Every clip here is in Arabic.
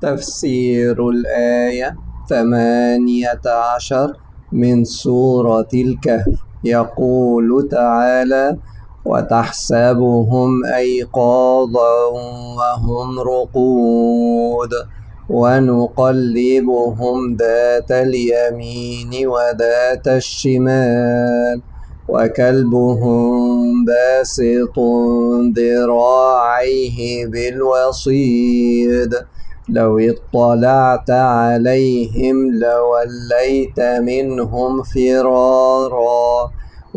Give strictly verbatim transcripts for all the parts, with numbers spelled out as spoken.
تفسير الآية ثمانية عشر من سورة الكهف. يقول تعالى: وتحسبهم أيقاظا وهم رقود ونقلبهم ذات اليمين وذات الشمال وكلبهم باسط ذراعيه بالوصيد لو اطلعت عليهم لوليت منهم فرارا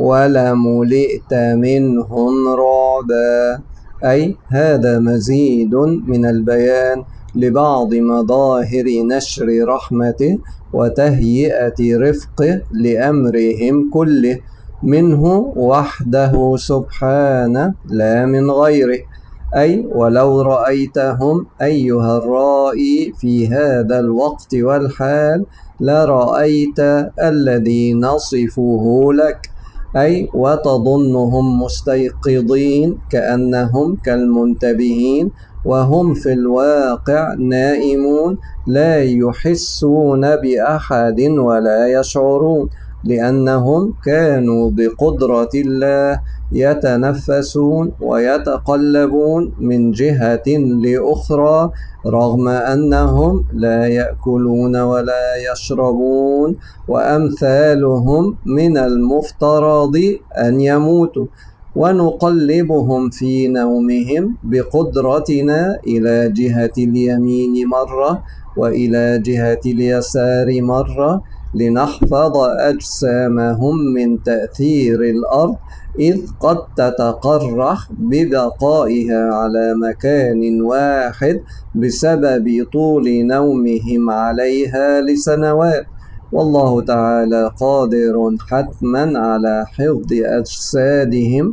ولملئت منهم رعبا. أي هذا مزيد من البيان لبعض مظاهر نشر رحمته وتهيئة رفقه لأمرهم كله منه وحده سبحانه لا من غيره. أي ولو رأيتهم أيها الرائي في هذا الوقت والحال لرأيت الذي نصفه لك، أي وتظنهم مستيقظين كأنهم كالمنتبهين وهم في الواقع نائمون لا يحسون بأحد ولا يشعرون، لأنهم كانوا بقدرة الله يتنفسون ويتقلبون من جهة لأخرى رغم أنهم لا يأكلون ولا يشربون، وأمثالهم من المفترض أن يموتوا. ونقلبهم في نومهم بقدرتنا إلى جهة اليمين مرة وإلى جهة اليسار مرة لنحفظ أجسامهم من تأثير الأرض، إذ قد تتقرح ببقائها على مكان واحد بسبب طول نومهم عليها لسنوات، والله تعالى قادر حتما على حفظ أجسادهم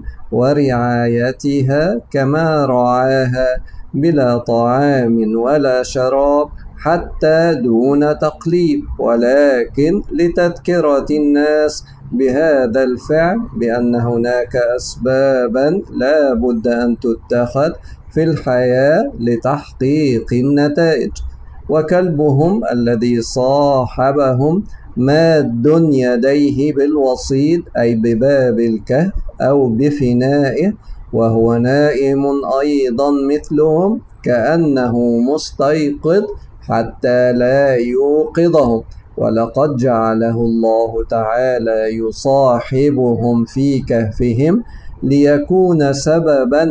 ورعايتها كما رعاها بلا طعام ولا شراب حتى دون تقليب، ولكن لتذكرة الناس بهذا الفعل بأن هناك أسبابا لا بد أن تتخذ في الحياة لتحقيق النتائج. وكلبهم الذي صاحبهم ماد يديه بالوصيد أي بباب الكهف أو بفنائه وهو نائم أيضا مثلهم كأنه مستيقظ حتى لا يوقظهم، ولقد جعله الله تعالى يصاحبهم في كهفهم ليكون سببا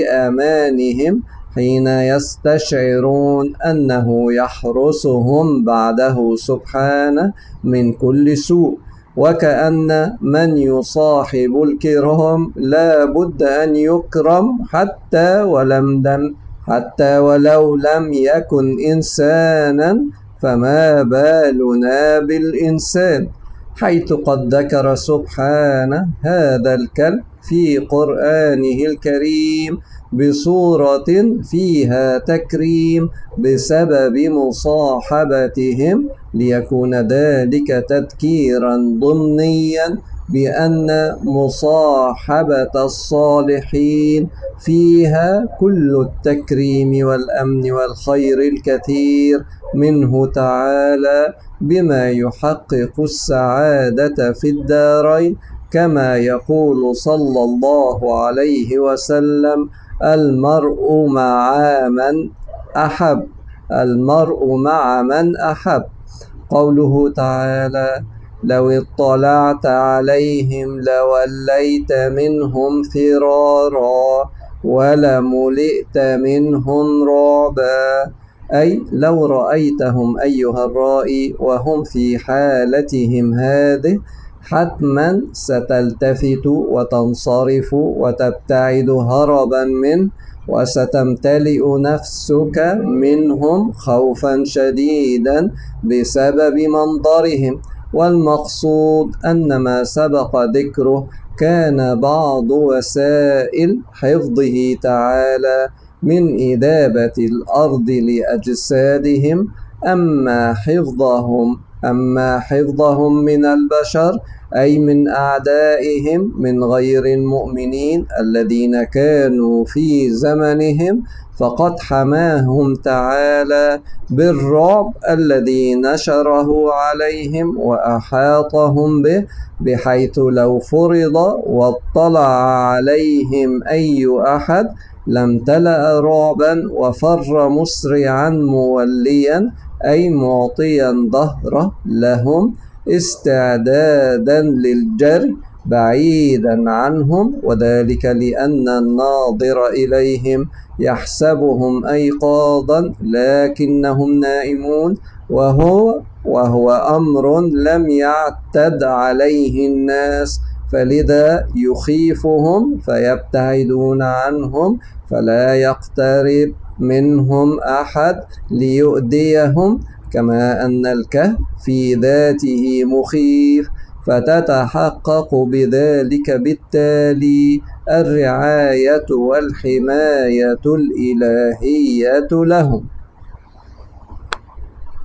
لأمانهم حين يستشعرون أنه يحرسهم بعده سبحانه من كل سوء. وكأن من يصاحب الكرام لا بد أن يكرم حتى ولم دم حتى ولو لم يكن إنسانا، فما بالنا بالإنسان، حيث قد ذكر سبحانه هذا الكلب في قرآنه الكريم بصورة فيها تكريم بسبب مصاحبتهم، ليكون ذلك تذكيرا ضمنيا بأن مصاحبة الصالحين فيها كل التكريم والأمن والخير الكثير منه تعالى بما يحقق السعادة في الدارين، كما يقول صلى الله عليه وسلم: المرء مع من أحب المرء مع من أحب. قوله تعالى: لو اطلعت عليهم لوليت منهم فرارا ولملئت منهم رعبا. أي لو رأيتهم أيها الرائي وهم في حالتهم هذه حتما ستلتفت وتنصرف وتبتعد هربا منه، وستمتلئ نفسك منهم خوفا شديدا بسبب منظرهم. والمقصود أن ما سبق ذكره كان بعض وسائل حفظه تعالى من إذابة الأرض لأجسادهم، أما حفظهم أما حفظهم من البشر أي من أعدائهم من غير المؤمنين الذين كانوا في زمنهم فقد حماهم تعالى بالرعب الذي نشره عليهم وأحاطهم به، بحيث لو فرض واطلع عليهم أي أحد لامتلأ رعبا وفر مسرعا موليا أي معطيا ظهره لهم استعدادا للجري بعيدا عنهم، وذلك لأن الناظر إليهم يحسبهم أيقاظا لكنهم نائمون، وهو وهو أمر لم يعتد عليه الناس، فلذا يخيفهم فيبتعدون عنهم فلا يقترب منهم أحد ليؤذيهم، كما أن الكهف في ذاته مخيف، فتتحقق بذلك بالتالي الرعاية والحماية الإلهية لهم.